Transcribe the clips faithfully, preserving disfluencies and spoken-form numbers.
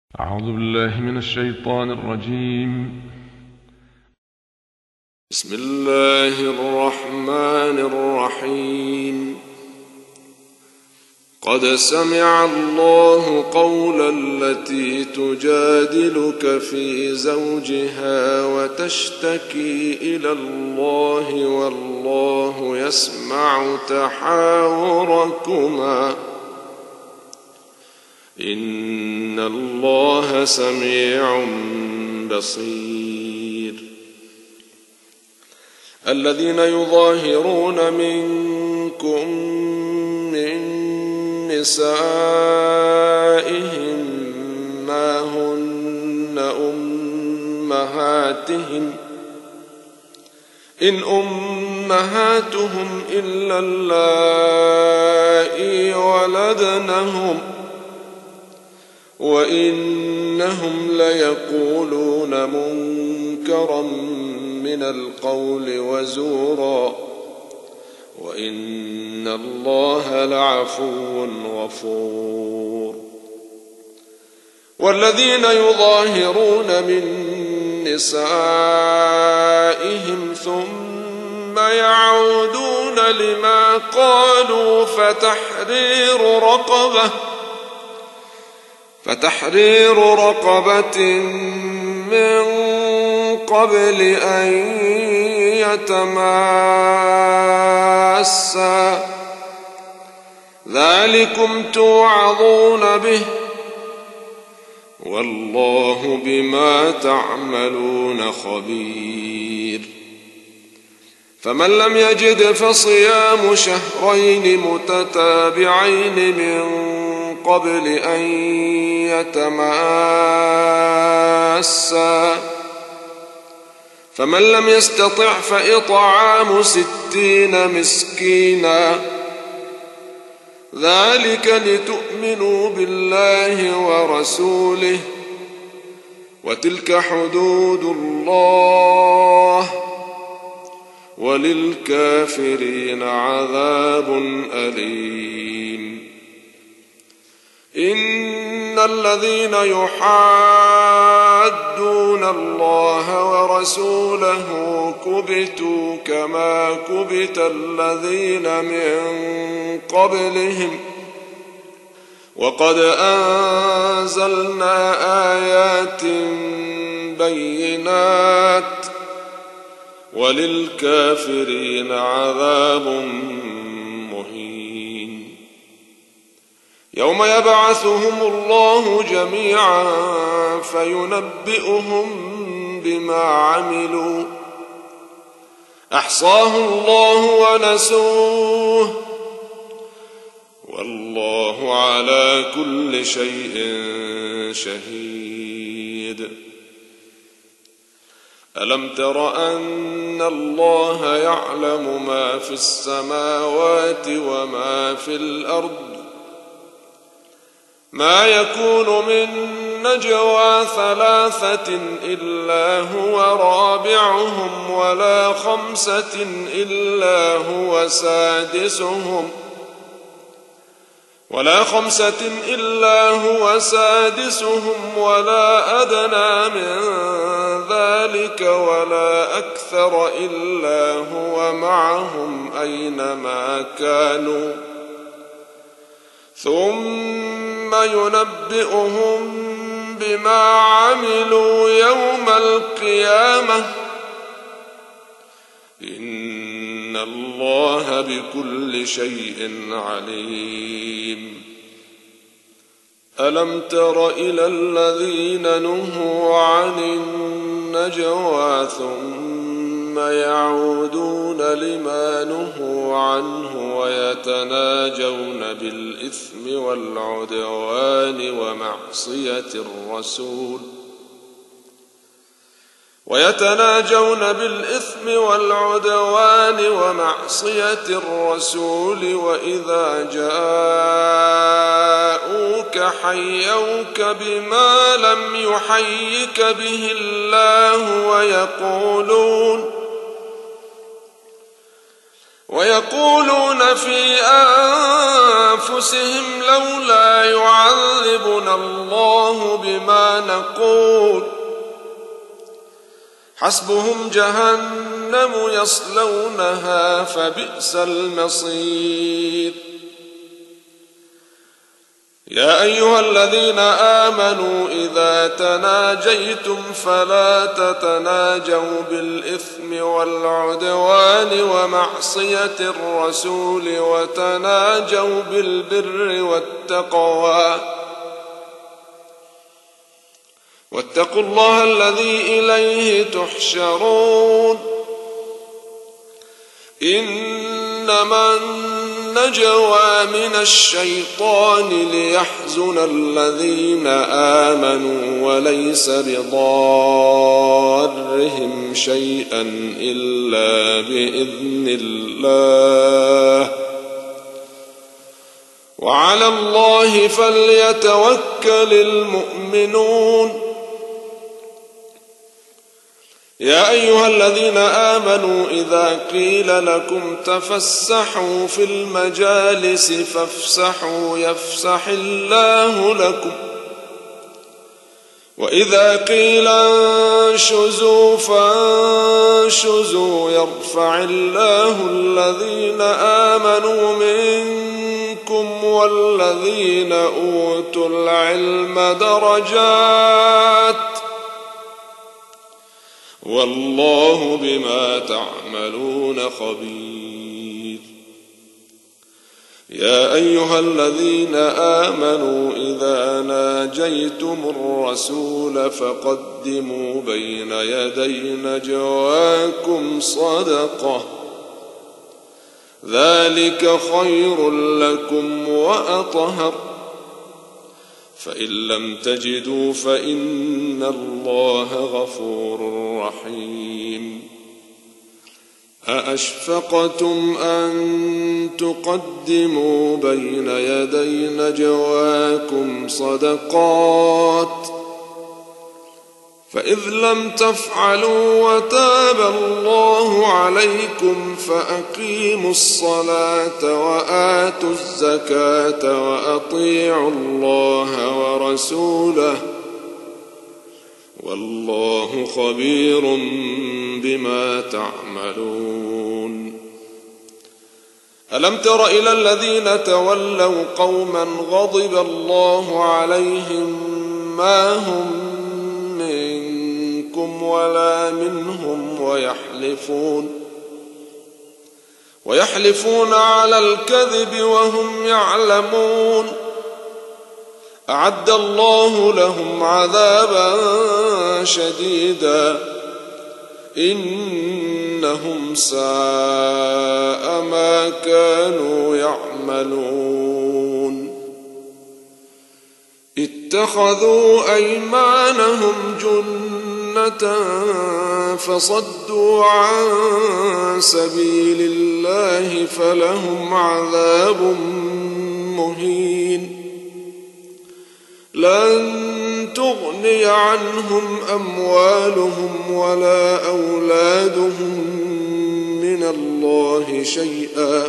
أعوذ بالله من الشيطان الرجيم. بسم الله الرحمن الرحيم. قد سمع الله قول التي تجادلك في زوجها وتشتكي إلى الله والله يسمع تحاوركما إن الله سميع بصير. الذين يظاهرون منكم من نسائهم ما هن أمهاتهم إن أمهاتهم إلا اللائي ولدنهم وإنهم ليقولون منكرا من القول وزورا وإن الله لعفو غفور. والذين يظاهرون من نسائهم ثم يعودون لما قالوا فتحرير رقبة فتحرير رقبة من قبل أن يتماسا ذلكم توعظون به والله بما تعملون خبير. فمن لم يجد فصيام شهرين متتابعين من قبل أن يتماسا فمن لم يستطع فإطعام ستين مسكينا ذلك لتؤمنوا بالله ورسوله وتلك حدود الله وللكافرين عذاب أليم. إن الذين يحادون الله ورسوله كبتوا كما كبت الذين من قبلهم وقد أنزلنا آيات بينات وللكافرين عذاب مهين. يوم يبعثهم الله جميعا فينبئهم بما عملوا أحصاه الله ونسوه والله على كل شيء شهيد. ألم تر أن الله يعلم ما في السماوات وما في الأرض ما يكون من نجوى ثلاثة إلا هو رابعهم ولا خمسة إلا هو سادسهم ولا خمسة إلا هو سادسهم ولا أدنى من ذلك ولا أكثر إلا هو معهم أينما كانوا ثم ينبئهم بما عملوا يوم القيامة إن الله بكل شيء عليم. ألم تر إلى الذين نهوا عن النجوى ثم يعودون لما نهوا عنه ويتناجون بالإثم والعدوان ومعصية الرسول ويتناجون بالإثم والعدوان ومعصية الرسول وإذا جاءوك حيوك بما لم يحيك به الله ويقولون ويقولون في أنفسهم لولا يعذبنا الله بما نقول حسبهم جهنم يصلونها فبئس المصير. يا أيها الذين آمنوا إذا تناجيتم فلا تتناجوا بالإثم والعدوان ومعصية الرسول وتناجوا بالبر والتقوى واتقوا الله الذي إليه تحشرون. إنما النجوى من الشيطان ليحزن الذين آمنوا وليس بضارهم شيئا إلا بإذن الله وعلى الله فليتوكل المؤمنون. يا أيها الذين آمنوا إذا قيل لكم تفسحوا في المجالس فافسحوا يفسح الله لكم وإذا قيل انشزوا فانشزوا يرفع الله الذين آمنوا منكم والذين أوتوا العلم درجات والله بما تعملون خبير. يا أيها الذين آمنوا إذا ناجيتم الرسول فقدموا بين يدي نجواكم صدقة ذلك خير لكم وأطهر فإن لم تجدوا فإن الله غفور رحيم. أأشفقتم أن تقدموا بين يدي نجواكم صدقات فإذ لم تفعلوا وتاب الله عليكم فأقيموا الصلاة وآتوا الزكاة وأطيعوا الله ورسوله والله خبير بما تعملون. ألم تر إلى الذين تولوا قوما غضب الله عليهم ما هم منكم ولا منهم ويحلفون ويحلفون على الكذب وهم يعلمون أعد الله لهم عذابا شديدا إنهم ساء ما كانوا يعملون. اتخذوا أيمانهم جنة فصدوا عن سبيل الله فلهم عذاب مهين. لن تغني عنهم أموالهم ولا أولادهم من الله شيئا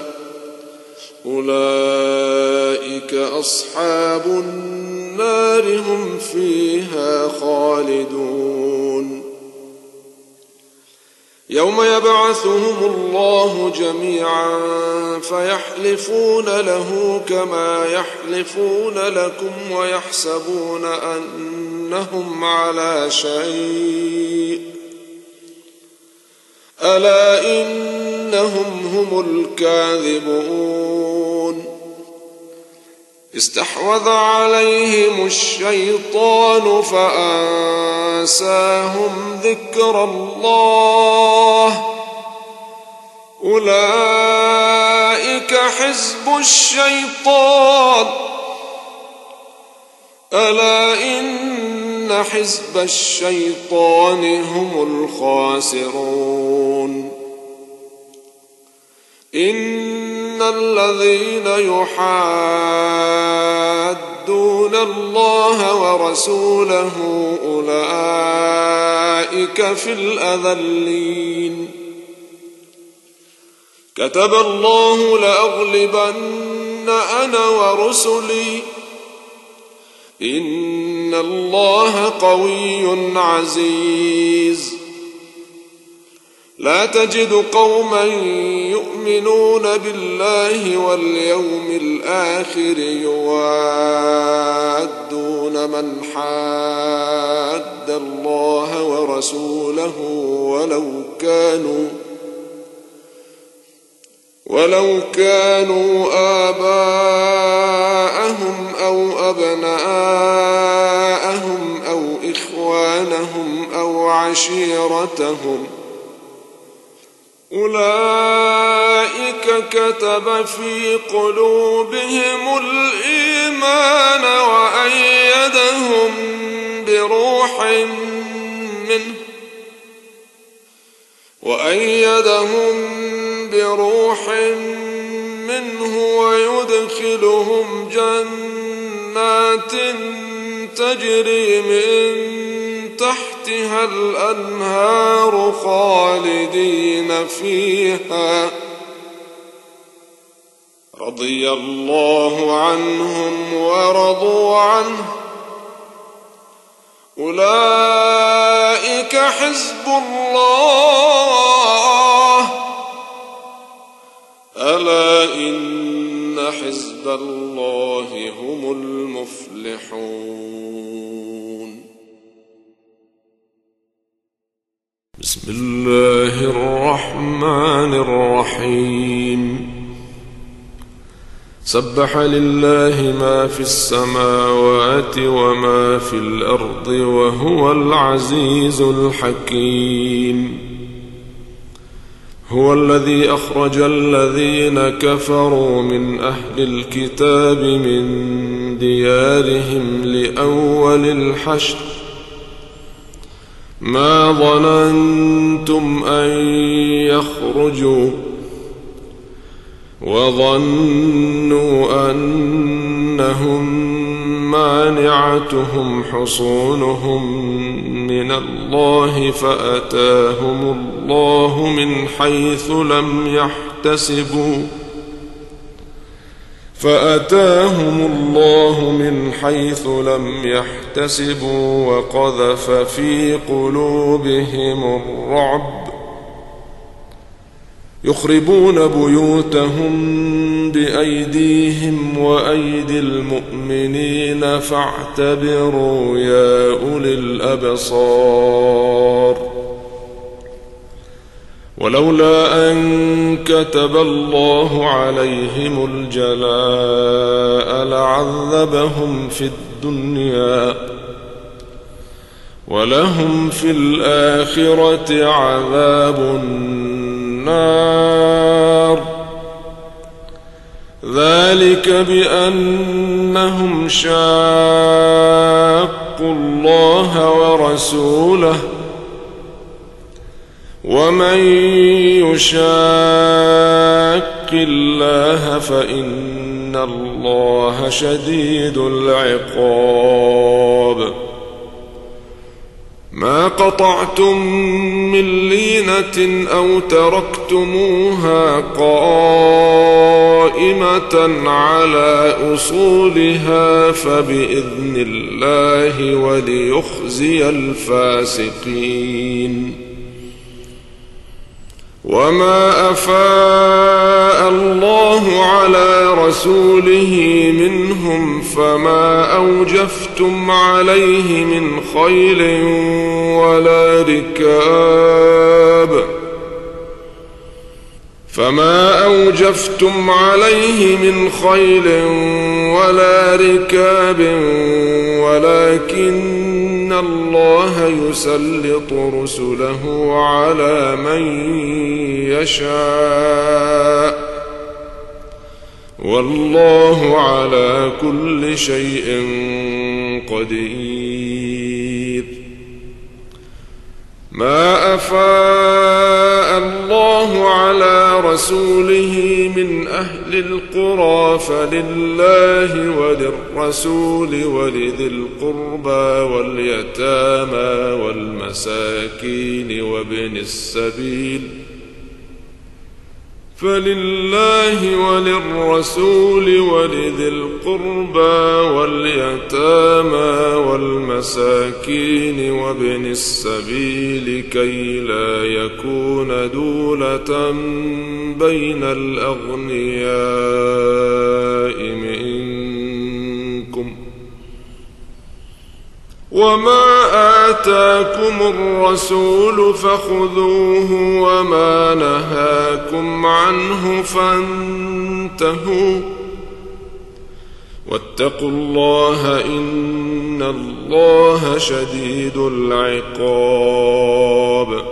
أولئك أصحاب النار هم فيها خالدون. يوم يبعثهم الله جميعا فيحلفون له كما يحلفون لكم ويحسبون أنهم على شيء ألا إنهم هم الكاذبون. استحوذ عليهم الشيطان فأنساهم ذكر الله أولئك حزب الشيطان ألا إن حزب الشيطان هم الخاسرون. إن الذين يحادون الله ورسوله أولئك في الأذلين. كتب الله لأغلبن أنا ورسلي إن الله قوي عزيز. لا تجد قوما يؤمنون بالله واليوم الآخر يوادون من حاد الله ورسوله ولو كانوا ولو كانوا آباءهم أو أبناءهم أو إخوانهم أو عشيرتهم أولئك كتب في قلوبهم الإيمان وأيدهم بروح منه وأيدهم بروح منه ويدخلهم جنات تجري من تحتها الأنهار خالدين فيها رضي الله عنهم ورضوا عنه أولئك حزب الله ألا إن حزب الله هم المفلحون. بسم الله الرحمن الرحيم. سبح لله ما في السماوات وما في الأرض وهو العزيز الحكيم. هو الذي أخرج الذين كفروا من أهل الكتاب من ديارهم لأول الحشر ما ظننتم أن يخرجوا وظنوا أنهم مانعتهم حصونهم من الله فأتاهم الله من حيث لم يحتسبوا فأتاهم الله من حيث لم يحتسبوا وقذف في قلوبهم الرعب يخربون بيوتهم بأيديهم وأيدي المؤمنين فاعتبروا يا أولي الأبصار. ولولا أن كتب الله عليهم الجلاء لعذبهم في الدنيا ولهم في الآخرة عذاب النار ذلك بأنهم شاقوا الله ورسوله ومن يشاق الله فإن الله شديد العقاب. ما قطعتم من لينة أو تركتموها قائمة على أصولها فبإذن الله وليخزي الفاسقين. وما أفاء الله على رسوله منهم فما أوجفتم عليه من خيل ولا ركاب فما أوجفتم عليه من خيل ولا ركاب ولكن الله يسلط رسله على من يشاء والله على كل شيء قدير. ما أفاء الله على رسوله من أهل القرى فلله وللرسول ولذي القربى واليتامى والمساكين وابن السبيل فلله وللرسول ولذي القربى واليتامى والمساكين وابن السبيل كي لا يكون دولة بين الأغنياء منكم وما آتاكم الرسول فخذوه وما نهاكم عنه فانتهوا واتقوا الله إن الله شديد العقاب.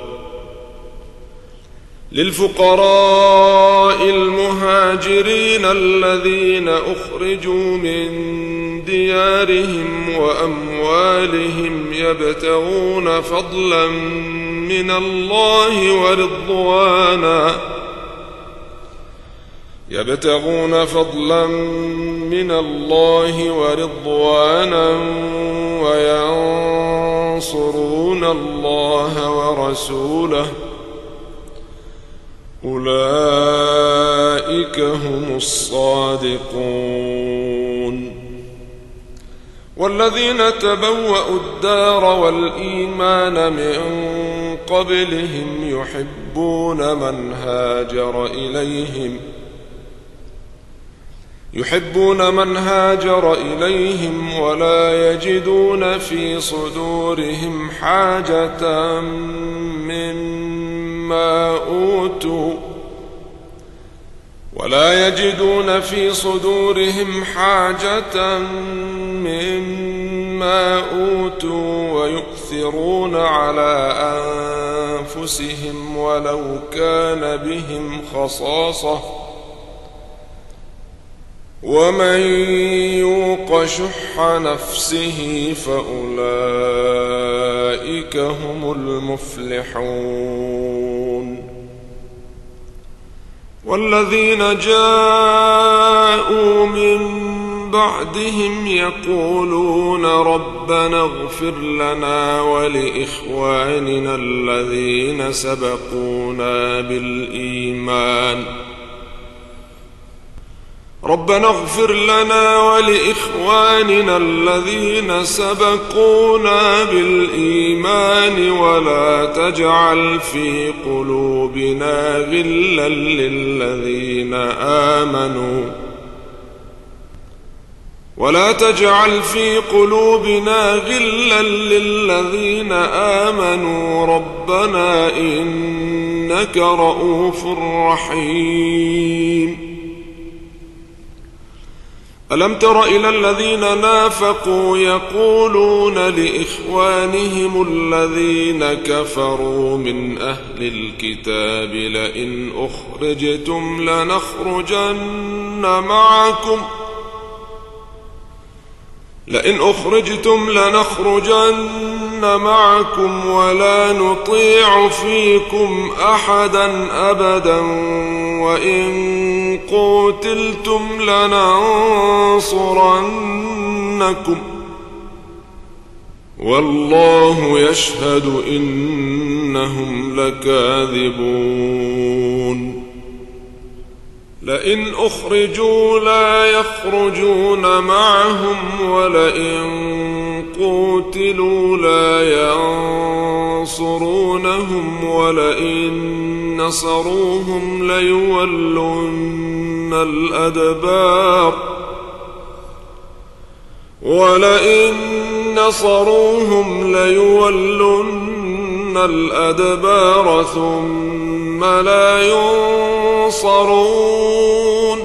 للفقراء المهاجرين الذين أخرجوا من ديارهم وأموالهم يبتغون فضلا من الله ورضوانا يبتغون فضلا من الله ورضوانا وينصرون الله ورسوله أولئك هم الصادقون. والذين تبوأوا الدار والإيمان من قبلهم يحبون من هاجر إليهم يحبون من هاجر إليهم ولا يجدون في صدورهم حاجة مما أوتوا ولا يجدون في صدورهم حاجة مما أوتوا ويؤثرون على أنفسهم ولو كان بهم خصاصة ومن يوق شح نفسه فأولئك هم المفلحون. والذين جاءوا من بعدهم يقولون ربنا اغفر لنا ولإخواننا الذين سبقونا بالإيمان ربنا اغفر لنا ولإخواننا الذين سبقونا بالإيمان ولا تجعل في قلوبنا غلا للذين آمنوا ولا تجعل في قلوبنا غلا للذين آمنوا ربنا إنك رؤوف رحيم. ألم تر إلى الذين نافقوا يقولون لإخوانهم الذين كفروا من أهل الكتاب لئن أخرجتم لنخرجن معكم لئن أخرجتم لنخرجن معكم ولا نطيع فيكم أحدا أبدا وإن قتلتم لننصرنكم والله يشهد إنهم لكاذبون. لئن أخرجوا لا يخرجون معهم ولئن قتلوا لا ينصرونهم ولئن نصروهم ليولن الأدبار ولئن نصروهم ليولن الأدبار ثم لا ينصرون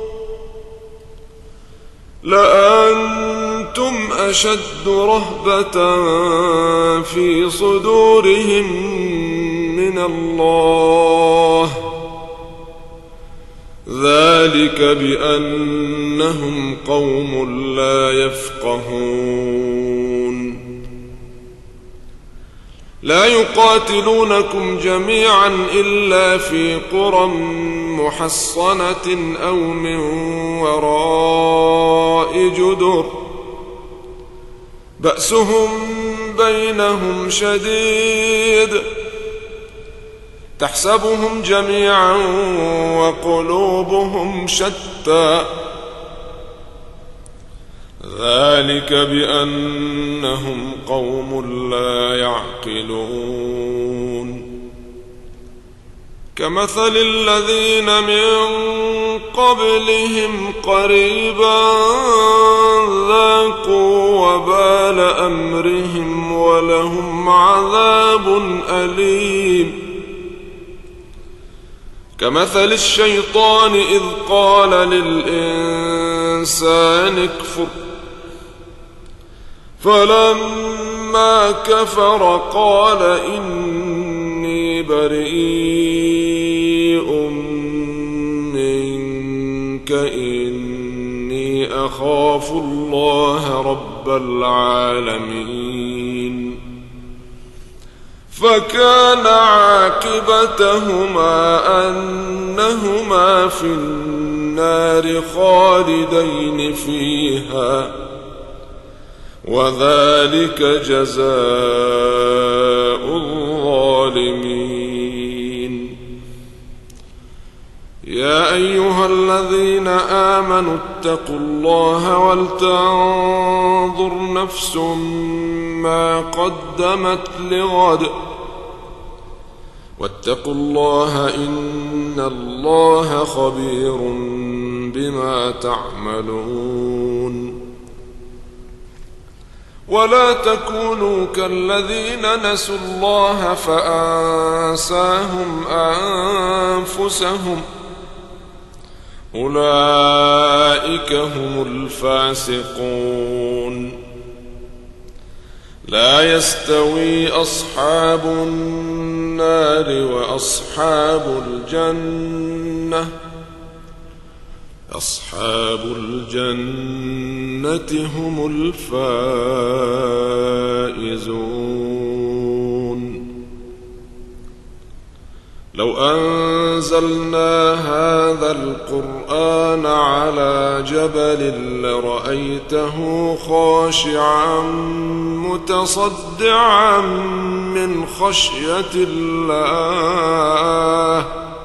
لأنتم أشد رهبة في صدورهم من الله ذلك بأنهم قوم لا يفقهون. لا يقاتلونكم جميعا إلا في قرى محصنة أو من وراء جدر بأسهم بينهم شديد تحسبهم جميعا وقلوبهم شتى ذلك بأنهم قوم لا يعقلون كمثل الذين من قبلهم قريبا ذاقوا وبال أمرهم ولهم عذاب أليم كمثل الشيطان إذ قال للإنسان اكفر فلما كفر قال إني بريء منك إني أخاف الله رب العالمين فكان عاقبتهما أنهما في النار خالدين فيها وذلك جزاء الظالمين يا أيها الذين آمنوا اتقوا الله ولتنظر نفس ما قدمت لغد واتقوا الله إن الله خبير بما تعملون ولا تكونوا كالذين نسوا الله فأنساهم أنفسهم أولئك هم الفاسقون لا يستوي أصحاب النار وأصحاب الجنة أصحاب الجنة هم الفائزون لو أنزلنا هذا القرآن على جبل لرأيته خاشعا متصدعا من خشية الله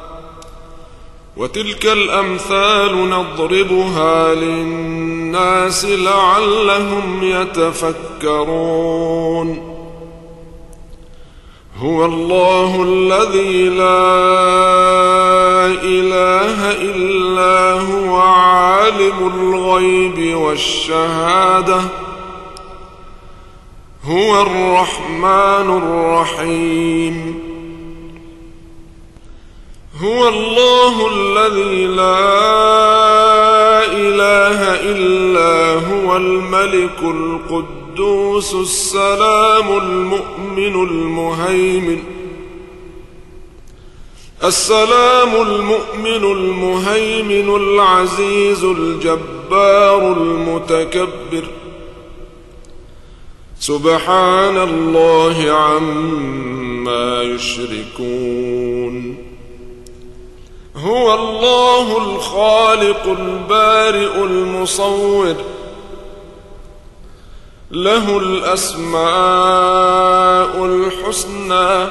وتلك الأمثال نضربها للناس لعلهم يتفكرون هو الله الذي لا إله إلا هو عالم الغيب والشهادة هو الرحمن الرحيم هو الله الذي لا إله إلا هو الملك القدوس السلام المؤمن المهيمن السلام المؤمن المهيمن العزيز الجبار المتكبر سبحان الله عما يشركون هو الله الخالق البارئ المصور له الأسماء الحسنى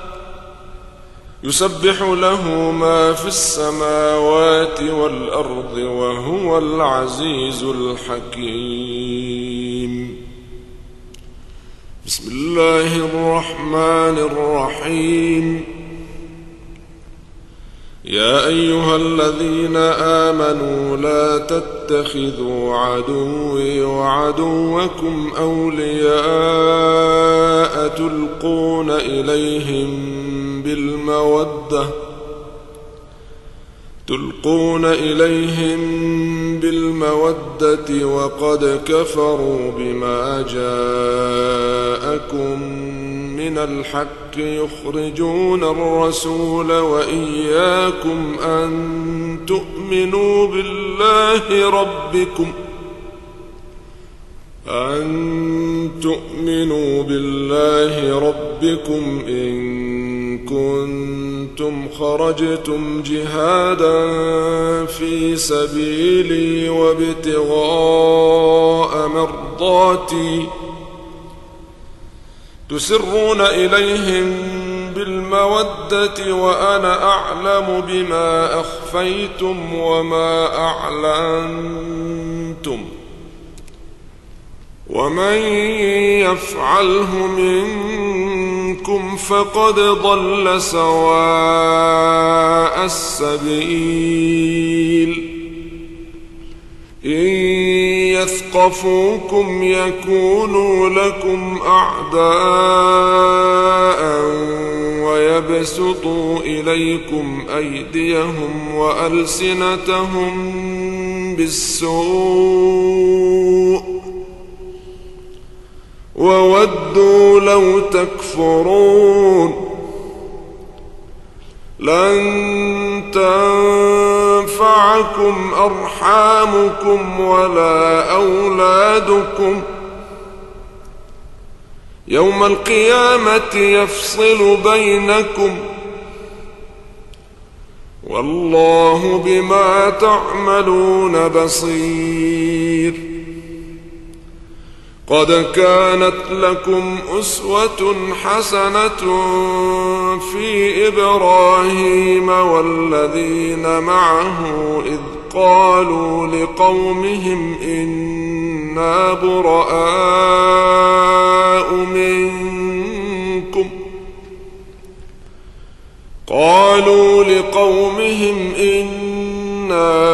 يسبح له ما في السماوات والأرض وهو العزيز الحكيم بسم الله الرحمن الرحيم يا أيها الذين آمنوا لا تتخذوا عدوي وعدوكم أولياء تلقون إليهم بالمودة تلقون إليهم بالمودة وقد كفروا بما جاءكم من الحق يخرجون الرسول وإياكم أن تؤمنوا بالله ربكم أن تؤمنوا بالله ربكم إن كنتم خرجتم جهادا في سبيلي وابتغاء مرضاتي تسرون إليهم بالمودة وأنا أعلم بما أخفيتم وما أعلنتم ومن يفعله منكم فقد ضل سواء السبيل إن يثقفوكم يكونوا لكم أعداء ويبسطوا إليكم أيديهم وألسنتهم بالسوء وودوا لو تكفرون لن تنفعكم أرحامكم ولا أولادكم يوم القيامة يفصل بينكم والله بما تعملون بصير قد كانت لكم أسوة حسنة في إبراهيم والذين معه إذ قالوا لقومهم إنا براء منكم قالوا لقومهم إنا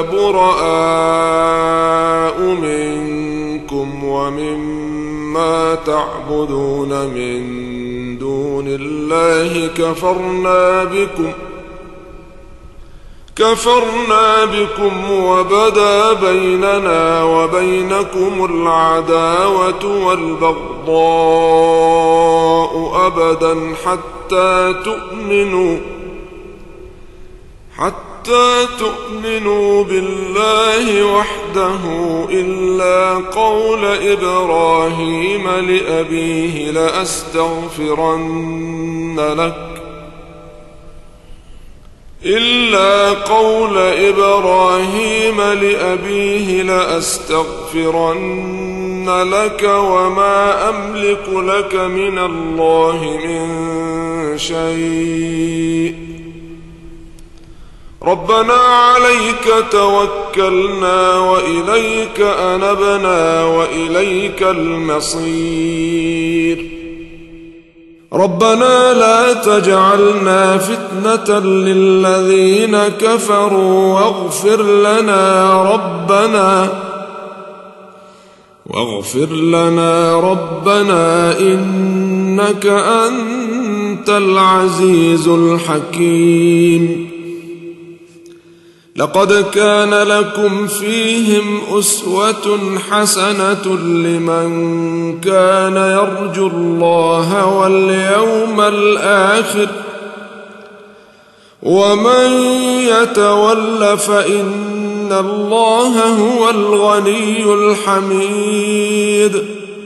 براء منكم ومما تعبدون من دون الله كفرنا بكم كفرنا بكم وبدا بيننا وبينكم العداوة والبغضاء أبدا حتى تؤمنوا حتى تؤمنوا بالله وحده إلا قول إبراهيم لأبيه لأستغفرن لك إلا قول إبراهيم لأبيه لأستغفرن لك وما أملك لك من الله من شيء ربنا عليك توكلنا وإليك أنبنا وإليك المصير ربنا لا تجعلنا فتنة للذين كفروا واغفر لنا ربنا واغفر لنا ربنا إنك أنت العزيز الحكيم لقد كان لكم فيهم أسوة حسنة لمن كان يرجو الله واليوم الآخر ومن يتول فإن الله هو الغني الحميد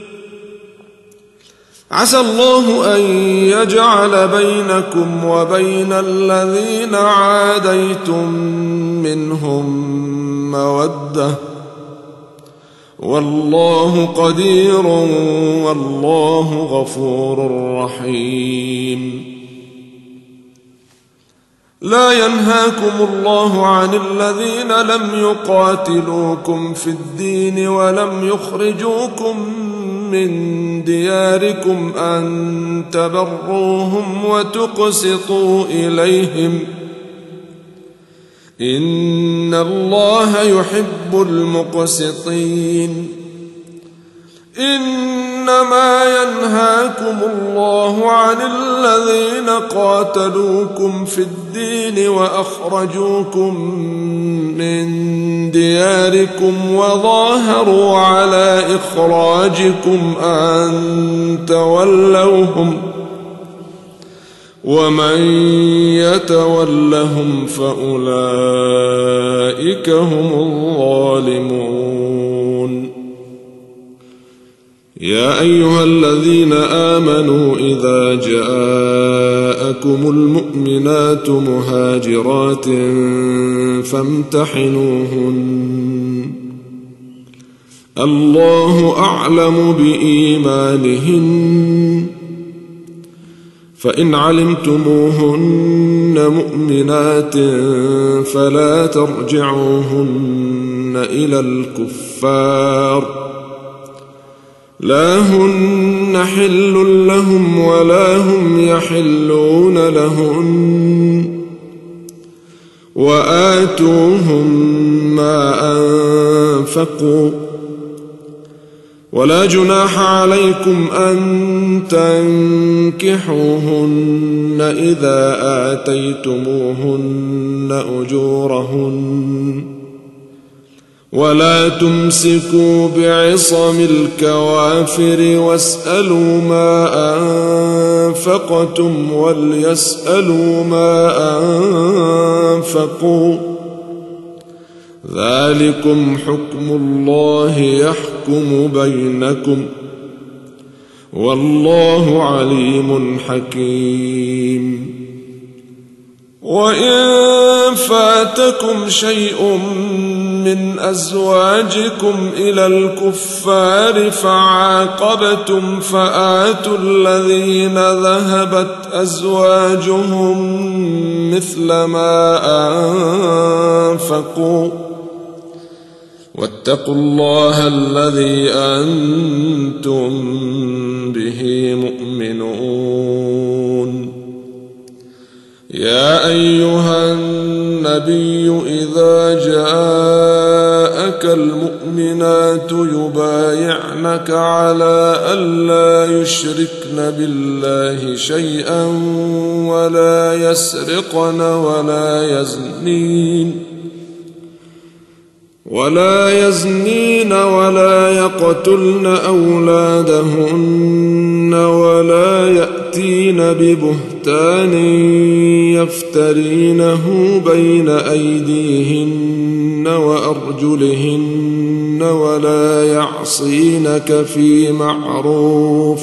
عسى الله أن يجعل بينكم وبين الذين عاديتم منهم مودة والله قدير والله غفور رحيم لا ينهاكم الله عن الذين لم يقاتلوكم في الدين ولم يخرجوكم من دياركم أن تبروهم وتقسطوا إليهم إن الله يحب المقسطين إنما ينهاكم الله عن الذين قاتلوكم في الدين وأخرجوكم من دياركم وظاهروا على إخراجكم أن تولوهم ومن يتولهم فأولئك هم الظالمون يا أيها الذين آمنوا إذا جاءكم المؤمنات مهاجرات فامتحنوهن الله أعلم بإيمانهن فإن علمتموهن مؤمنات فلا ترجعوهن إلى الكفار لا هن حل لهم ولا هم يحلون لهن وآتوهم ما أنفقوا ولا جناح عليكم أن تنكحوهن إذا آتيتموهن أجورهن ولا تمسكوا بعصم الكوافر واسألوا ما أنفقتم وليسألوا ما أنفقوا ذلكم حكم الله يحكم بينكم والله عليم حكيم. وإن فاتكم شيء من أزواجكم إلى الكفار فعاقبتم فآتوا الذين ذهبت أزواجهم مثل ما أنفقوا واتقوا الله الذي أنتم به مؤمنون. يا أيها النبي إذا جاءك المؤمنات يبايعنك على ألا يشركن بالله شيئا ولا يسرقن ولا يزنين ولا يزنين ولا يقتلن أولادهن ولا يأتين ببهتان يفترينه بين أيديهن وأرجلهن ولا يعصينك في معروف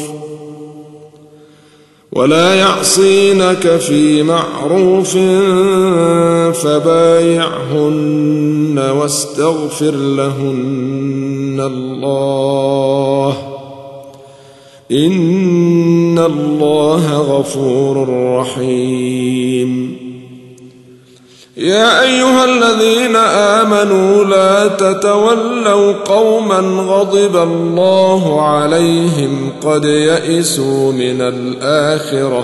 ولا يعصينك في معروف فبايعهن واستغفر لهن الله إن الله غفور رحيم. يا أيها الذين آمنوا لا تتولوا قوما غضب الله عليهم قد يئسوا من الآخرة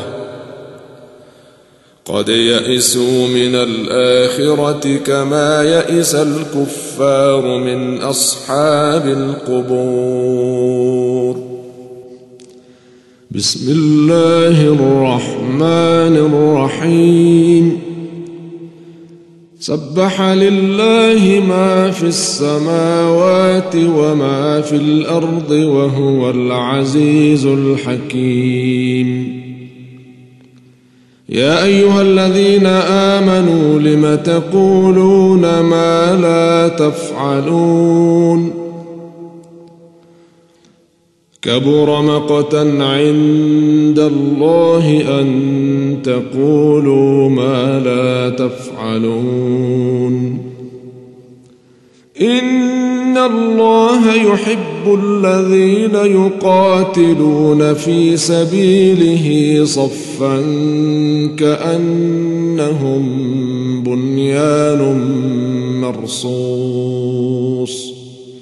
قد يئسوا من الآخرة كما يئس الكفار من أصحاب القبور. بسم الله الرحمن الرحيم. سبح لله ما في السماوات وما في الأرض وهو العزيز الحكيم. يا أيها الذين آمنوا لم تقولون ما لا تفعلون كبر مقتا عند الله أن تقولوا ما لا تفعلون إن الله يحب الذين يقاتلون في سبيله صفا كأنهم بنيان مرصوص.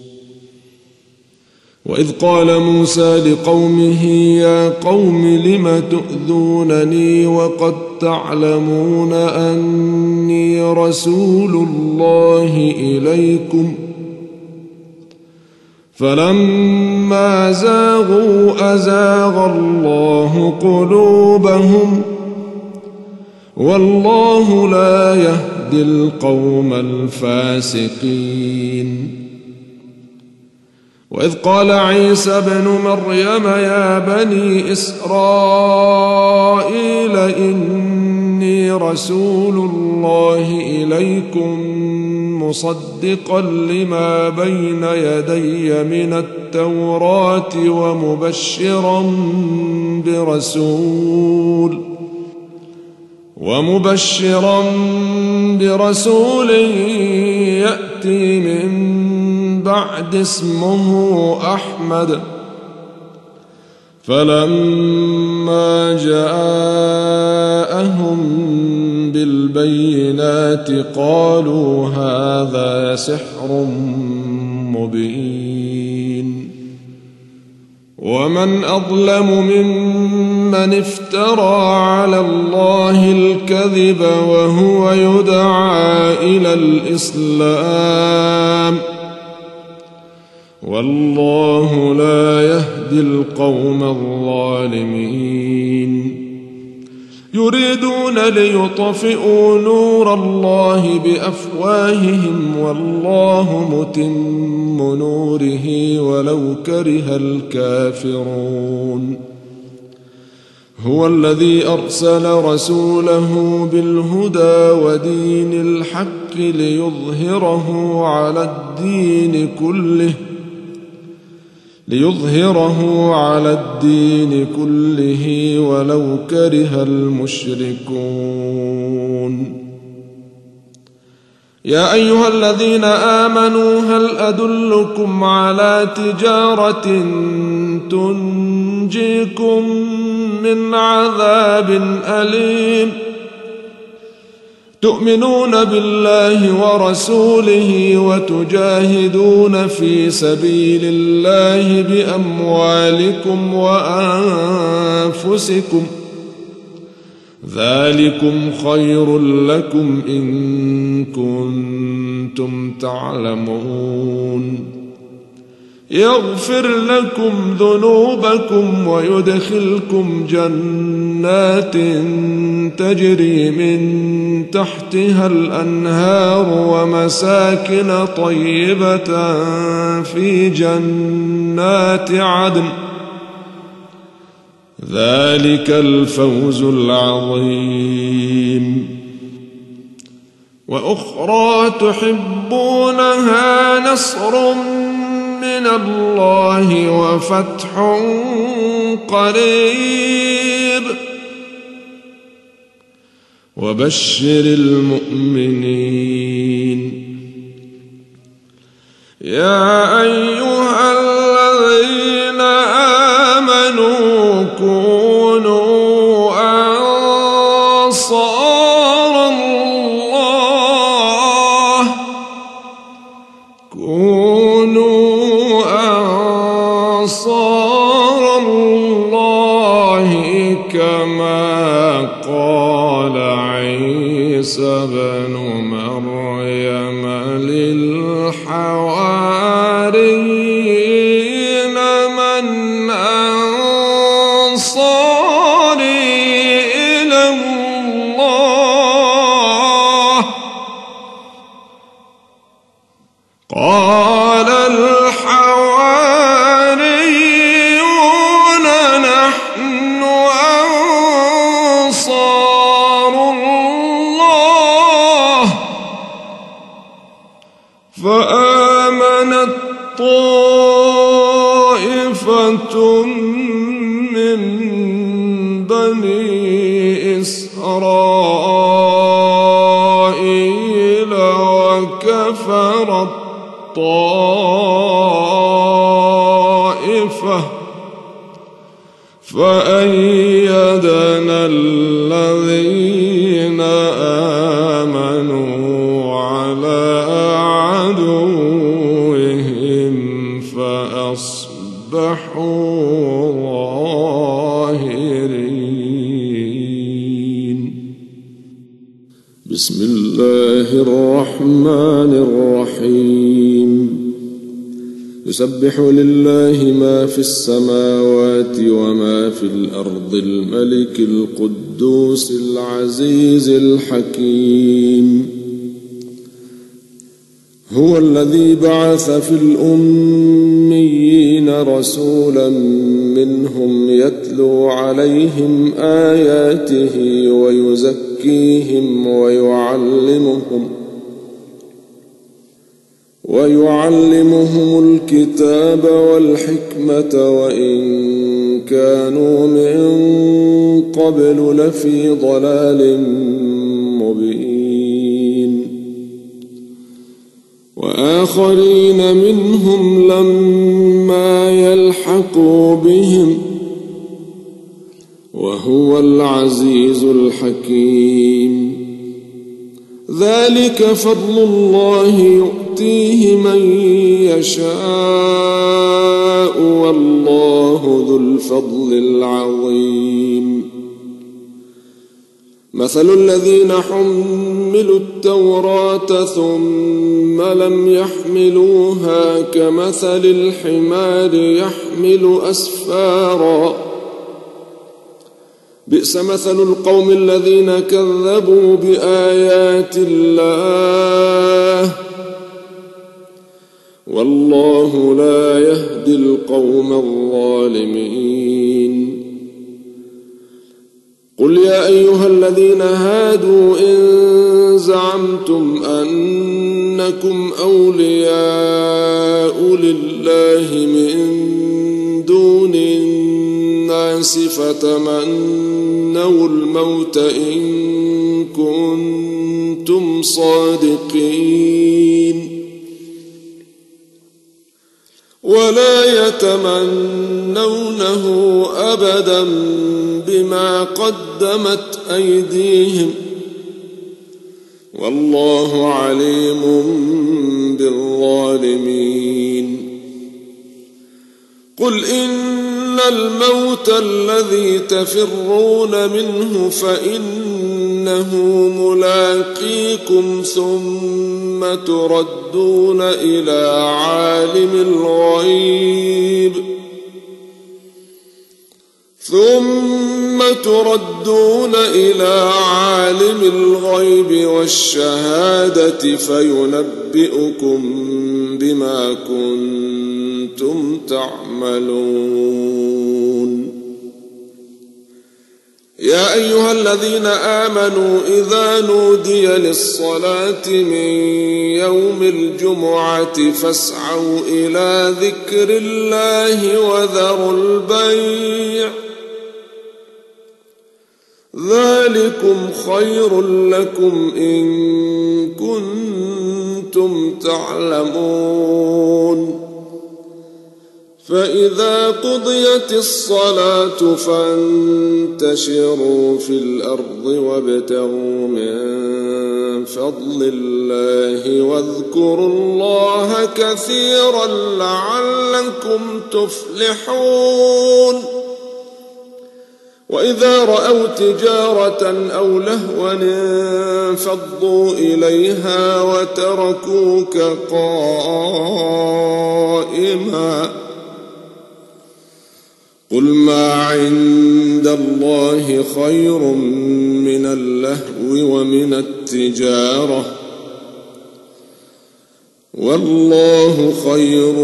وإذ قال موسى لقومه يا قوم لم تؤذونني وقد تعلمون أني رسول الله إليكم فلما زاغوا أزاغ الله قلوبهم والله لا يهدي القوم الفاسقين. وإذ قال عيسى ابن مريم يا بني إسرائيل إني رسول الله إليكم مصدقا لما بين يدي من التوراة ومبشرا برسول ومبشرا برسول يأتي من بعد اسمه أحمد فلما جاءهم بالبينات قالوا هذا سحر مبين ومن أظلم ممن افترى على الله الكذب وهو يدعى إلى الإسلام والله لا يهدي القوم الظالمين يريدون ليطفئوا نور الله بأفواههم والله متم نوره ولو كره الكافرون هو الذي أرسل رسوله بالهدى ودين الحق ليظهره على الدين كله ليظهره على الدين كله ولو كره المشركون يا أيها الذين آمنوا هل أدلكم على تجارة تنجيكم من عذاب أليم تؤمنون بالله ورسوله وتجاهدون في سبيل الله بأموالكم وأنفسكم ذلكم خير لكم إن كنتم تعلمون يغفر لكم ذنوبكم ويدخلكم جنات تجري من تحتها الأنهار ومساكن طيبة في جنات عدن ذلك الفوز العظيم وأخرى تحبونها نصر من الله وفتح قريب وبشر المؤمنين يا أيها الذين آمنوا كونوا أنصار الله كونوا أنصار الله كما قال عيسى بن مريم للحواريين من أنصاري إلى الله قال الحواريون نحن أنصار الله فآمنت طائفة من بني إسرائيل وكفرت طائفة فأيدنا الذين آمنوا على عدوهم فأصبحوا ظاهرين بسم الله الرحمن الرحيم يسبح لله ما في السماوات وما في الأرض الملك القدوس العزيز الحكيم هو الذي بعث في الأميين رسولا منهم يتلو عليهم آياته ويزكيهم ويعلمهم ويعلمهم الكتاب والحكمة وإن كانوا من قبل لفي ضلال مبين وآخرين منهم لما يلحقوا بهم وهو العزيز الحكيم. ذلك فضل الله يؤتيه من يشاء والله ذو الفضل العظيم. مثل الذين حملوا التوراة ثم لم يحملوها كمثل الحمار يحمل أسفارا بئس مثل القوم الذين كذبوا بآيات الله والله لا يهدي القوم الظالمين. قل يا أيها الذين هادوا إن زعمتم أنكم أولياء لله من دون الناس فتمنوا الموت إن كنتم صادقين ولا يتمنونه أبدا بما قدمت أيديهم والله عليم بالظالمين. قل إن الموت الذي تفرون منه فإنه ملاقيكم ثم تردون إلى عالم الغيب ثم تردون إلى عالم الغيب والشهادة فينبئكم بما كنتم تعملون. يا أيها الذين آمنوا إذا نودي للصلاة من يوم الجمعة فاسعوا إلى ذكر الله وذروا البيع ذلكم خير لكم إن كنتم تعلمون. فإذا قضيت الصلاة فانتشروا في الأرض وابتغوا من فضل الله واذكروا الله كثيرا لعلكم تفلحون. وإذا رأوا تجارة أو لهوا انفضوا إليها وتركوك قائما قل ما عند الله خير من اللهو ومن التجارة والله خير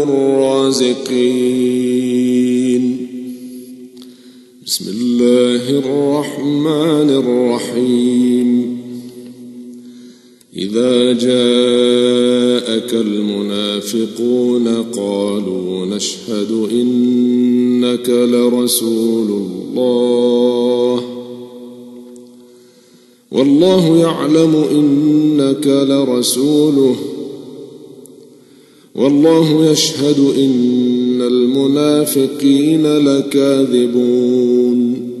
الرازقين. بسم الله الرحمن الرحيم. إذا جاءك المنافقون قالوا نشهد إنك لرسول الله والله يعلم إنك لرسوله والله يشهد إن المنافقين لكاذبون.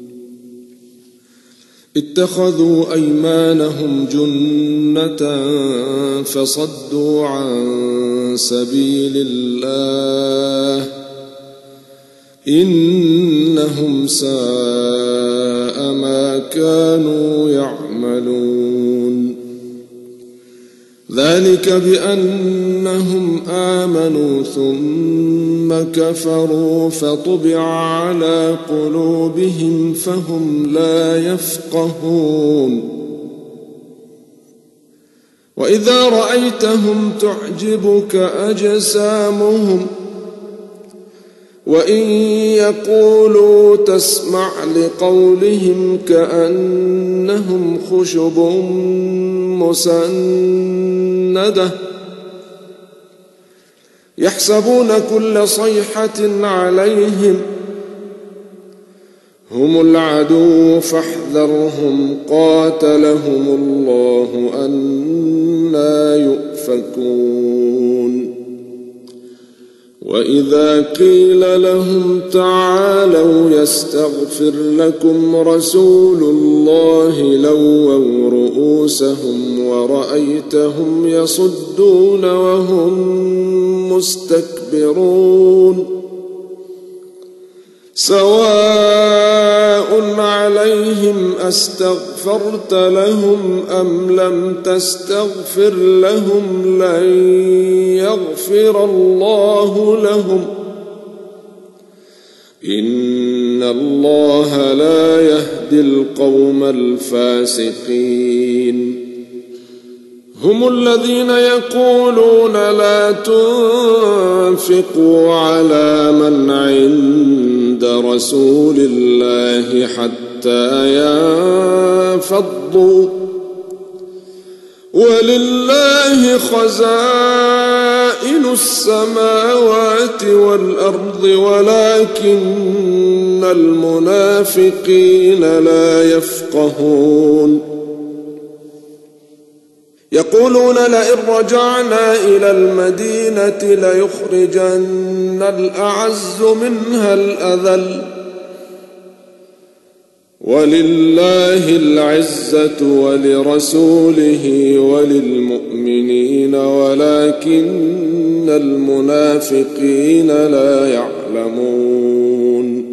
اتخذوا أيمانهم جنة فصدوا عن سبيل الله إنهم ساء ما كانوا يعملون. ذلك بأنهم آمنوا ثم كفروا فطبع على قلوبهم فهم لا يفقهون. وإذا رأيتهم تعجبك أجسامهم وإن يقولوا تسمع لقولهم كأنهم خشب مسندة يحسبون كل صيحة عليهم هم العدو فاحذرهم قاتلهم الله أنى يؤفكون. وإذا قيل لهم تعالوا يستغفر لكم رسول الله لووا رؤوسهم ورأيتهم يصدون وهم مستكبرون سواء عليهم أستغفرت لهم أم لم تستغفر لهم لن يغفر الله لهم إن الله لا يهدي القوم الفاسقين هم الذين يقولون لا تنفقوا على من عند رسول الله حتى ينفضوا ولله خزائن السماوات والأرض ولكن المنافقين لا يفقهون يقولون لئن رجعنا إلى المدينة ليخرجن الأعز منها الأذل ولله العزة ولرسوله وللمؤمنين ولكن المنافقين لا يعلمون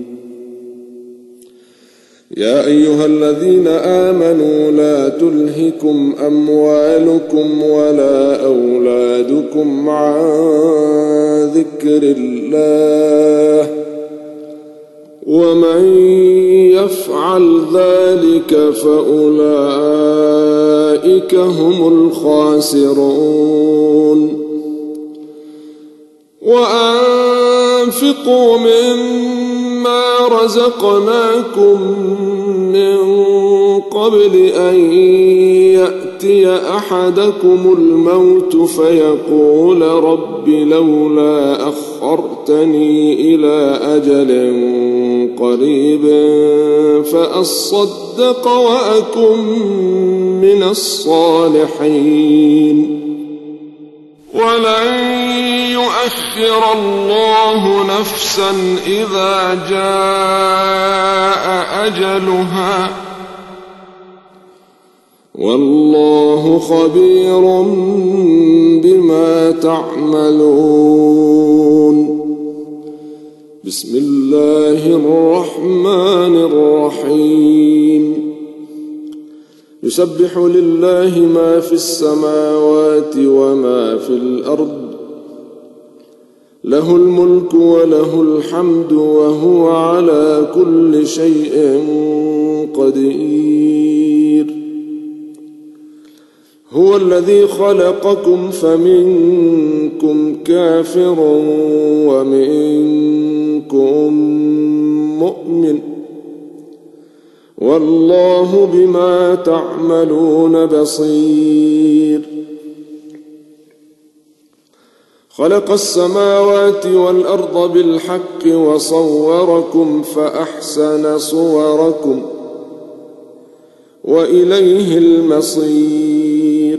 يا أيها الذين آمنوا لا تلهكم أموالكم ولا أولادكم عن ذكر الله ومن يفعل ذلك فأولئك هم الخاسرون وأنفقوا مما رزقناكم من قبل أن يأتي أحدكم الموت فيقول رب لولا أخرتني إلى أجل قريب فأصدق وأكن من الصالحين ولن يؤخر الله نفسا إذا جاء أجلها والله خبير بما تعملون بسم الله الرحمن الرحيم يسبح لله ما في السماوات وما في الأرض له الملك وله الحمد وهو على كل شيء قدير هو الذي خلقكم فمنكم كافر ومنكم مؤمن والله بما تعملون بصير خلق السماوات والأرض بالحق وصوركم فأحسن صوركم وإليه المصير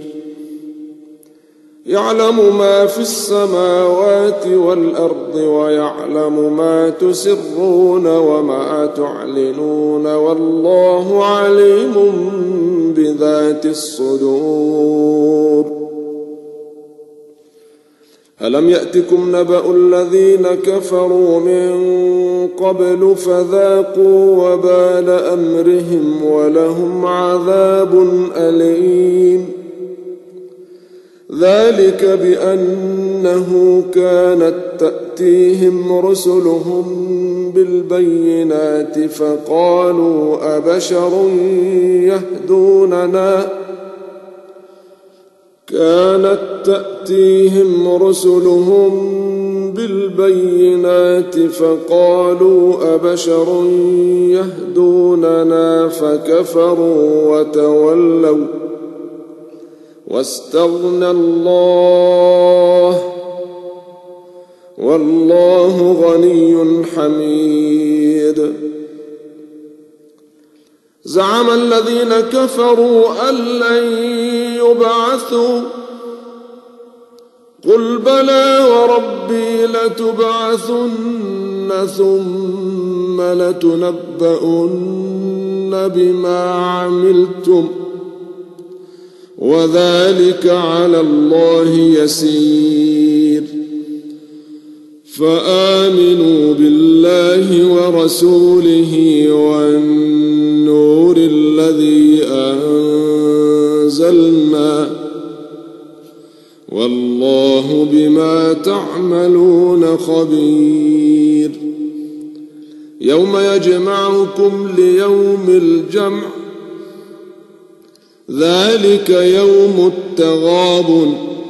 يعلم ما في السماوات والأرض ويعلم ما تسرون وما تعلنون والله عليم بذات الصدور ألم يأتكم نبأ الذين كفروا من قبل فذاقوا وبال أمرهم ولهم عذاب أليم ذلك بأنه كانت تأتيهم رسلهم بالبينات فقالوا أبشر يهدوننا كانت تأتيهم رسلهم بالبينات فقالوا أبشر يهدوننا فكفروا وتولوا واستغنى الله والله غني حميد زعم الذين كفروا أن لن يبعثوا قل بلى وربي لتبعثن ثم لتنبؤن بما عملتم وذلك على الله يسير. فآمنوا بالله ورسوله والنور الذي أنزلنا والله بما تعملون خبير. يوم يجمعكم ليوم الجمع ذلك يوم التغابن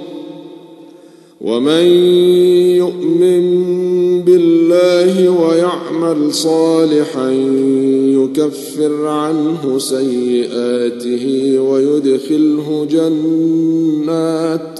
ومن يؤمن بالله ويعمل صالحا يكفر عنه سيئاته ويدخله جنات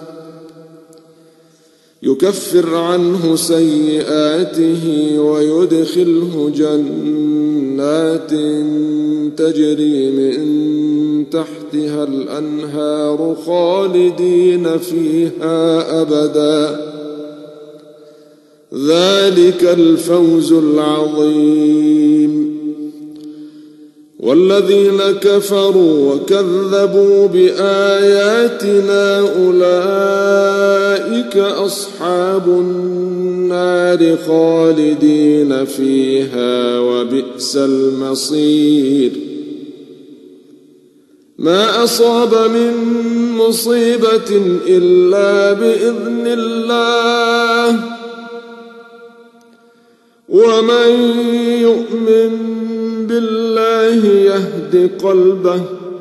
يكفر عنه سيئاته ويدخله جنات تجري من تحتها الأنهار خالدين فيها أبدا ذلك الفوز العظيم. والذين كفروا وكذبوا بآياتنا أولئك أصحاب النار خالدين فيها وبئس المصير. ما أصاب من مصيبة إلا بإذن الله ومن يؤمن بالله يهد قلبه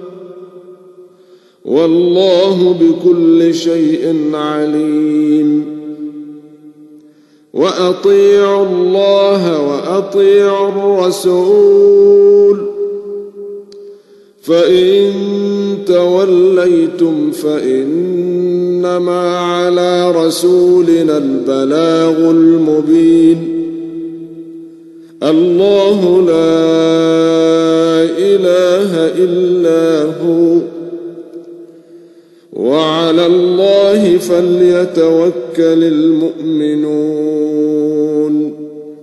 والله بكل شيء عليم. وأطيعوا الله وأطيعوا الرسول فإن توليتم فإنما على رسولنا البلاغ المبين. الله لا إله إلا هو وعلى الله فليتوكل المؤمنون.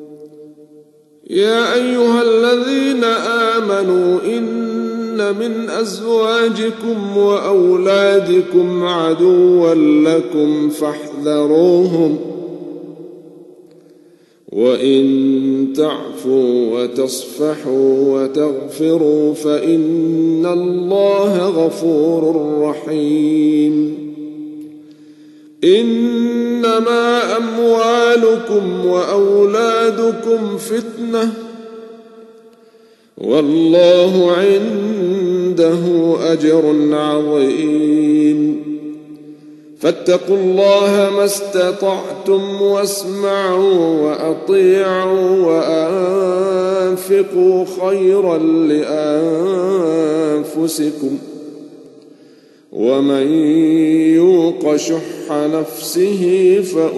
يا أيها الذين آمنوا إن من أزواجكم وأولادكم عدوا لكم فاحذروهم وإن تعفوا وتصفحوا وتغفروا فإن الله غفور رحيم. إنما أموالكم وأولادكم فتنة والله عنده أجر عظيم. فاتقوا الله ما استطعتم واسمعوا وأطيعوا وأنفقوا خيرا لأنفسكم ومن يوق شح نفسه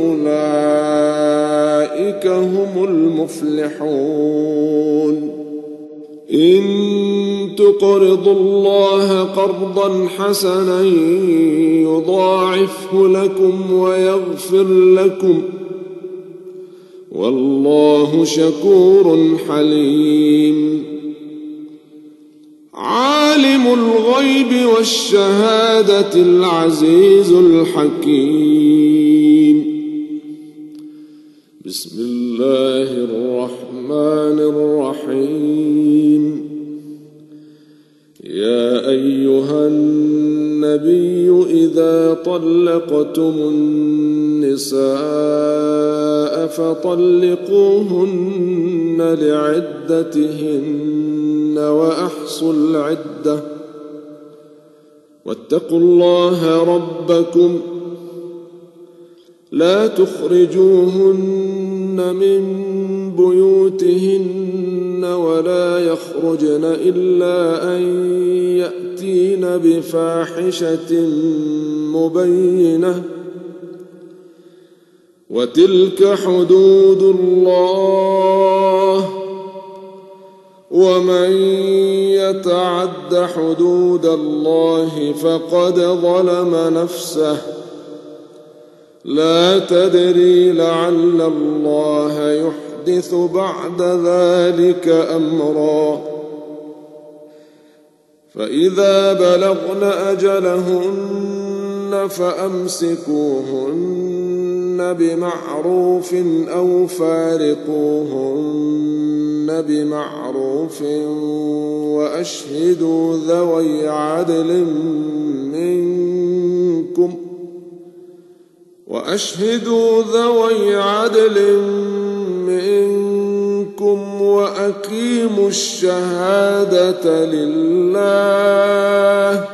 فأولئك هم المفلحون. إن تقرضوا الله قرضا حسنا يضاعفه لكم ويغفر لكم والله شكور حليم. عالم الغيب والشهادة العزيز الحكيم. بسم الله الرحمن الرحيم. يا أيها النبي إذا طلقتم النساء فطلقوهن لعدتهن وأحصوا العدة واتقوا الله ربكم لا تخرجوهن من بيوتهن ولا يخرجن إلا أن يأتين بفاحشة مبينة وتلك حدود الله ومن يتعد حدود الله فقد ظلم نفسه لا تدري لعل الله يحدث بعد ذلك أمرا. فإذا بلغن أجلهن فأمسكوهن بمعروف أو فارقوهن بمعروف وأشهدوا ذوي عدل منكم وأشهدوا ذوي عدل منكم وأقيموا الشهادة لله.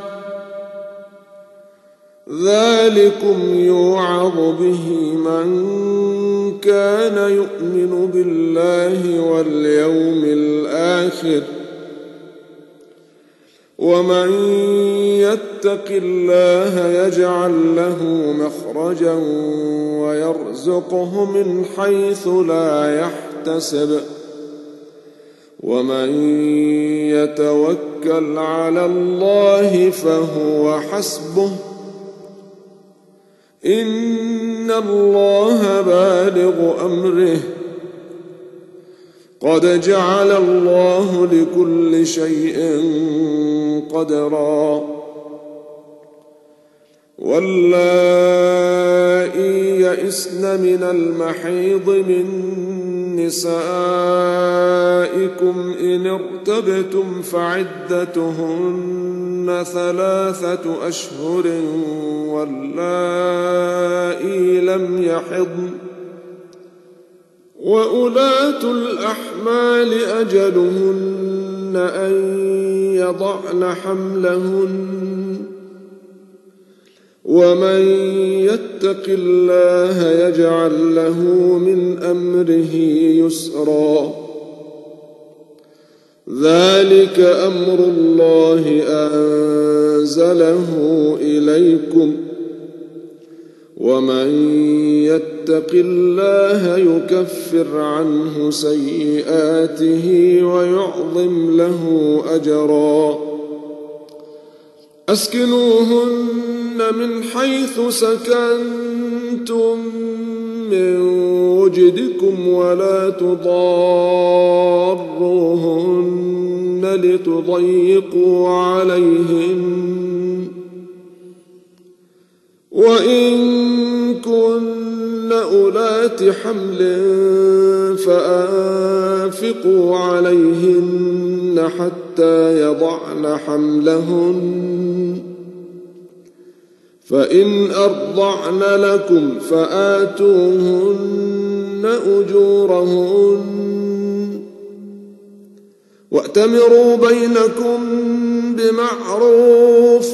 ذلكم يوعظ به من كان يؤمن بالله واليوم الآخر. ومن يتق الله يجعل له مخرجا ويرزقه من حيث لا يحتسب. ومن يتوكل على الله فهو حسبه. إن الله بالغ أمره قد جعل الله لكل شيء قدرا. واللائي يئسن من المحيض من نسائكم إن ارتبتم فعدتهن ثلاثة أشهر واللائي لم يحضن وأولاة الأحمال أجلهن أن يضعن حملهن. ومن يتق الله يجعل له من أمره يسرا. ذلك أمر الله أنزله إليكم. ومن يتق الله يكفر عنه سيئاته ويعظم له أجرا. أسكنوهن من حيث سكنتم من وجدكم ولا تضاروهن لتضيقوا عليهن. وإن كن أولات حمل فأنفقوا عليهن حتى يضعن حملهن. فإن أرضعن لكم فآتوهن أجورهن. وأتمروا بينكم بمعروف.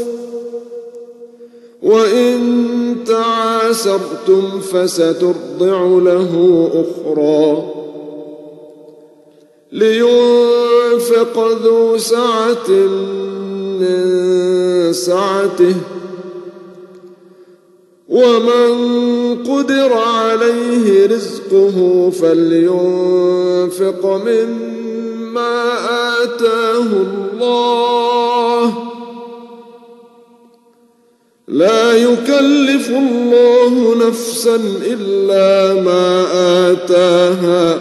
وإن تعاسرتم فسترضع له أخرى. لينفق ذو سعة من سعته ومن قدر عليه رزقه فلينفق مما آتاه الله. لا يكلف الله نفسا إلا ما آتاها.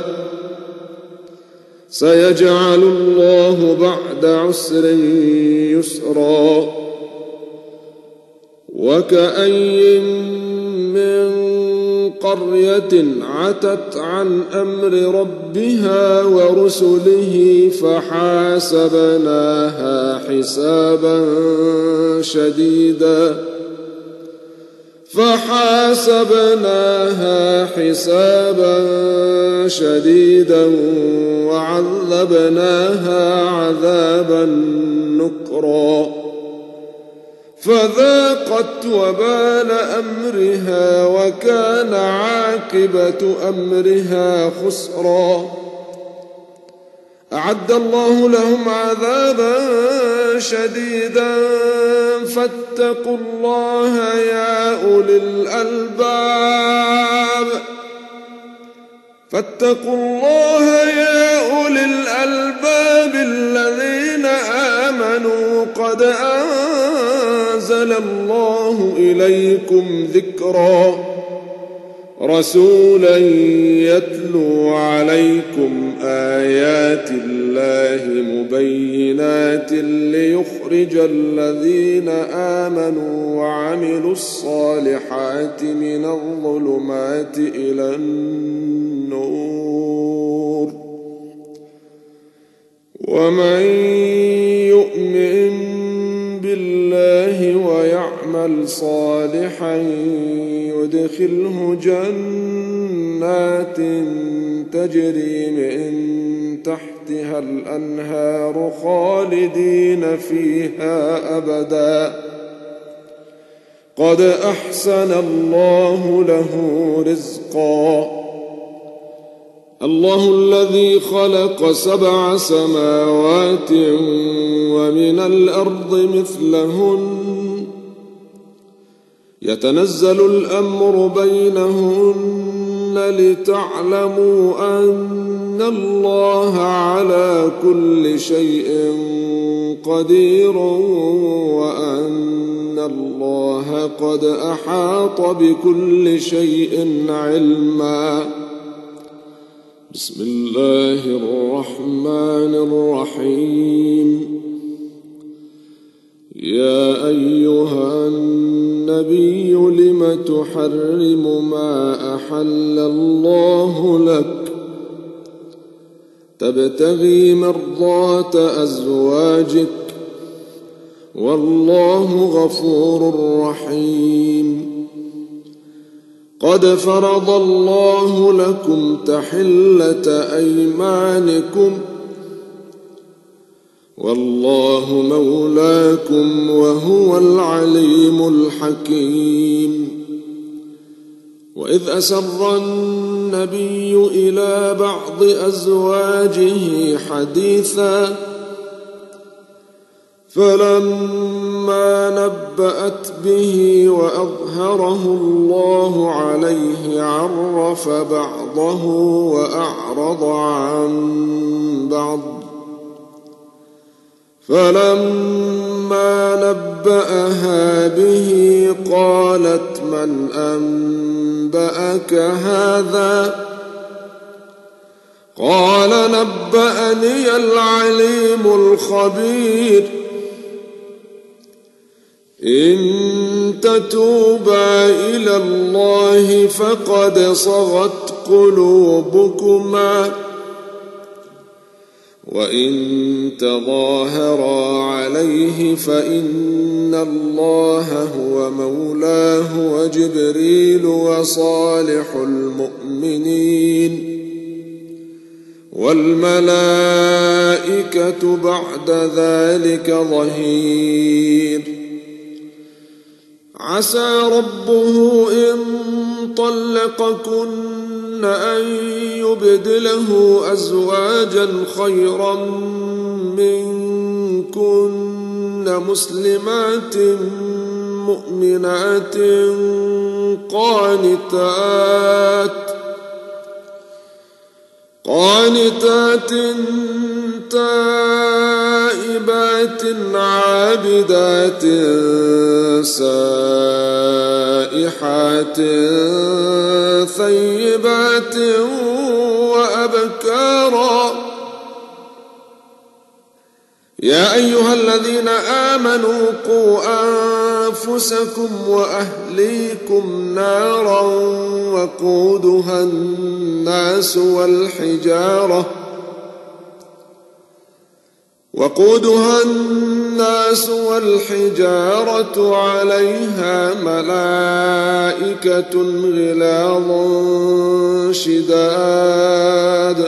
سيجعل الله بعد عسر يسرا. وكأي من قرية عتت عن أمر ربها ورسله فحاسبناها حسابا شديدا فحاسبناها حسابا شديدا وعذبناها عذابا نكرا. فذاقت وبال أمرها وكان عاقبة أمرها خسرا. أعد الله لهم عذابا شديدا فاتقوا الله يا أولي الألباب فاتقوا الله يا أولي الألباب الذين آمنوا قد أنزل الله إليكم ذكرا. رسولا يتلو عليكم آيات الله مبينات ليخرج الذين آمنوا وعملوا الصالحات من الظلمات إلى النور ومن يؤمن بالله ويعمل صالحا يدخله جنات تجري من تحتها الأنهار خالدين فيها أبدا قد أحسن الله له رزقا الله الذي خلق سبع سماوات ومن الأرض مثلهن يتنزل الأمر بينهن لتعلموا أن الله على كل شيء قدير وأن الله قد أحاط بكل شيء علما. بسم الله الرحمن الرحيم. يا أيها النبي لم تحرم ما أحل الله لك تبتغي مرضات أزواجك والله غفور رحيم. قد فرض الله لكم تحلة أيمانكم والله مولاكم وهو العليم الحكيم. وإذ أسر النبي إلى بعض أزواجه حديثا فلما نبأت به وأظهره الله عليه عرف بعضه وأعرض عن بعض فلما نبأها به قالت من أنبأك هذا قال نبأني العليم الخبير. إن تتوبا إلى الله فقد صغت قلوبكما وإن تظاهرا عليه فإن الله هو مولاه وجبريل وصالح المؤمنين والملائكة بعد ذلك ظهير. عسى ربه إن طلقكن أن يبدله أزواجا خيرا منكن مسلمات مؤمنات قانتات قانتات تائبات عابدات سائحات ثيبات وأبكارا. يا أيها الذين آمنوا قوا أنفسكم وأهليكم نارا وقودها الناس والحجارة وقودها الناس والحجارة عليها ملائكة غلاظ شداد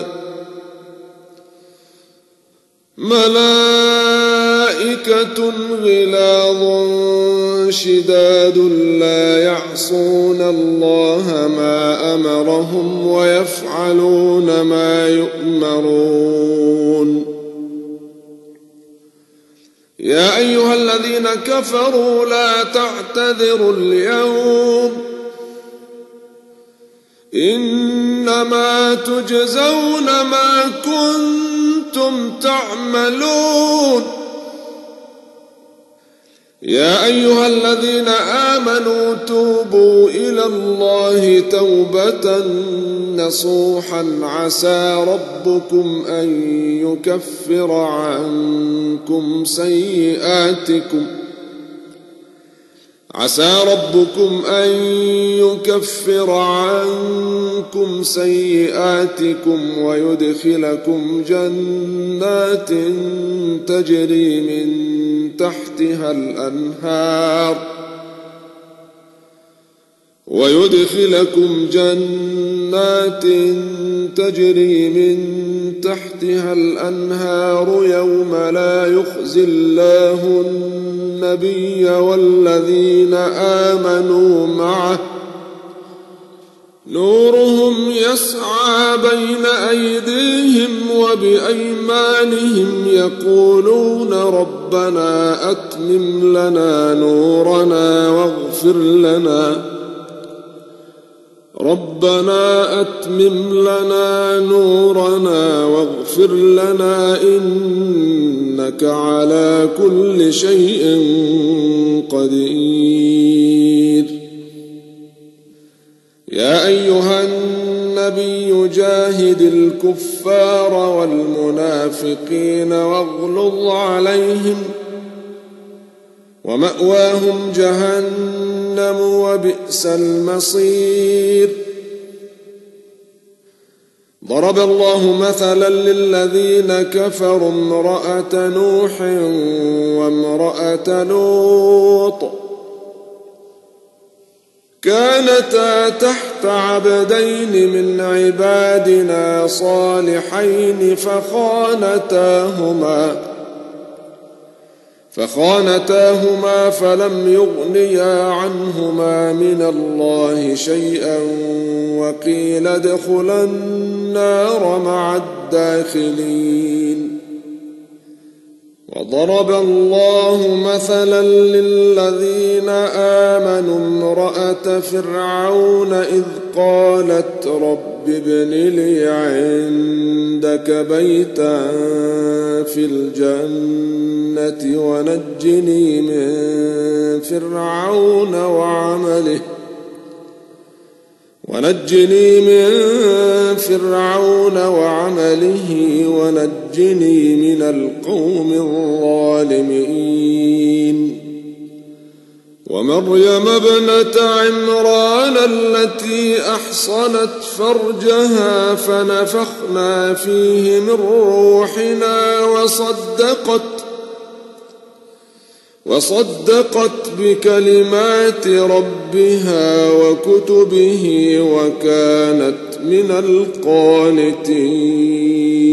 ملائكة غلاظ شداد لا يعصون الله ما أمرهم ويفعلون ما يؤمرون. يا أيها الذين كفروا لا تعتذروا اليوم إنما تجزون ما كنتم تعملون. يا أيها الذين آمنوا توبوا إلى الله توبة نصوحا عسى ربكم أن يكفر عنكم سيئاتكم عسى ربكم أن يكفر عنكم سيئاتكم ويدخلكم جنات تجري من تحتها الأنهار ويدخلكم جنات تجري من تحتها الأنهار يوم لا يخزي الله النبي والذين آمنوا معه نورهم يسعى بين أيديهم وبأيمانهم يقولون ربنا أتمم لنا نورنا واغفر لنا ربنا أتمم لنا نورنا واغفر لنا إنك على كل شيء قدير. يا أيها النبي جاهد الكفار والمنافقين واغلظ عليهم ومأواهم جهنم وبئس المصير. ضرب الله مثلا للذين كفروا امرأة نوح وامرأة لوط كانتا تحت عبدين من عبادنا صالحين فخانتاهما فخانتاهما فلم يغنيا عنهما من الله شيئا وقيل ادخلا النار مع الداخلين. وضرب الله مثلا للذين آمنوا امرأة فرعون إذ قالت رب ابن لي عندك بيتا في الجنة ونجني من فرعون وعمله ونجني من فرعون وعمله ونجني من القوم الظالمين. ومريم ابنة عمران التي أحصنت فرجها فنفخنا فيه من روحنا وصدقت وصدقت بكلمات ربها وكتبه وكانت من القانتين.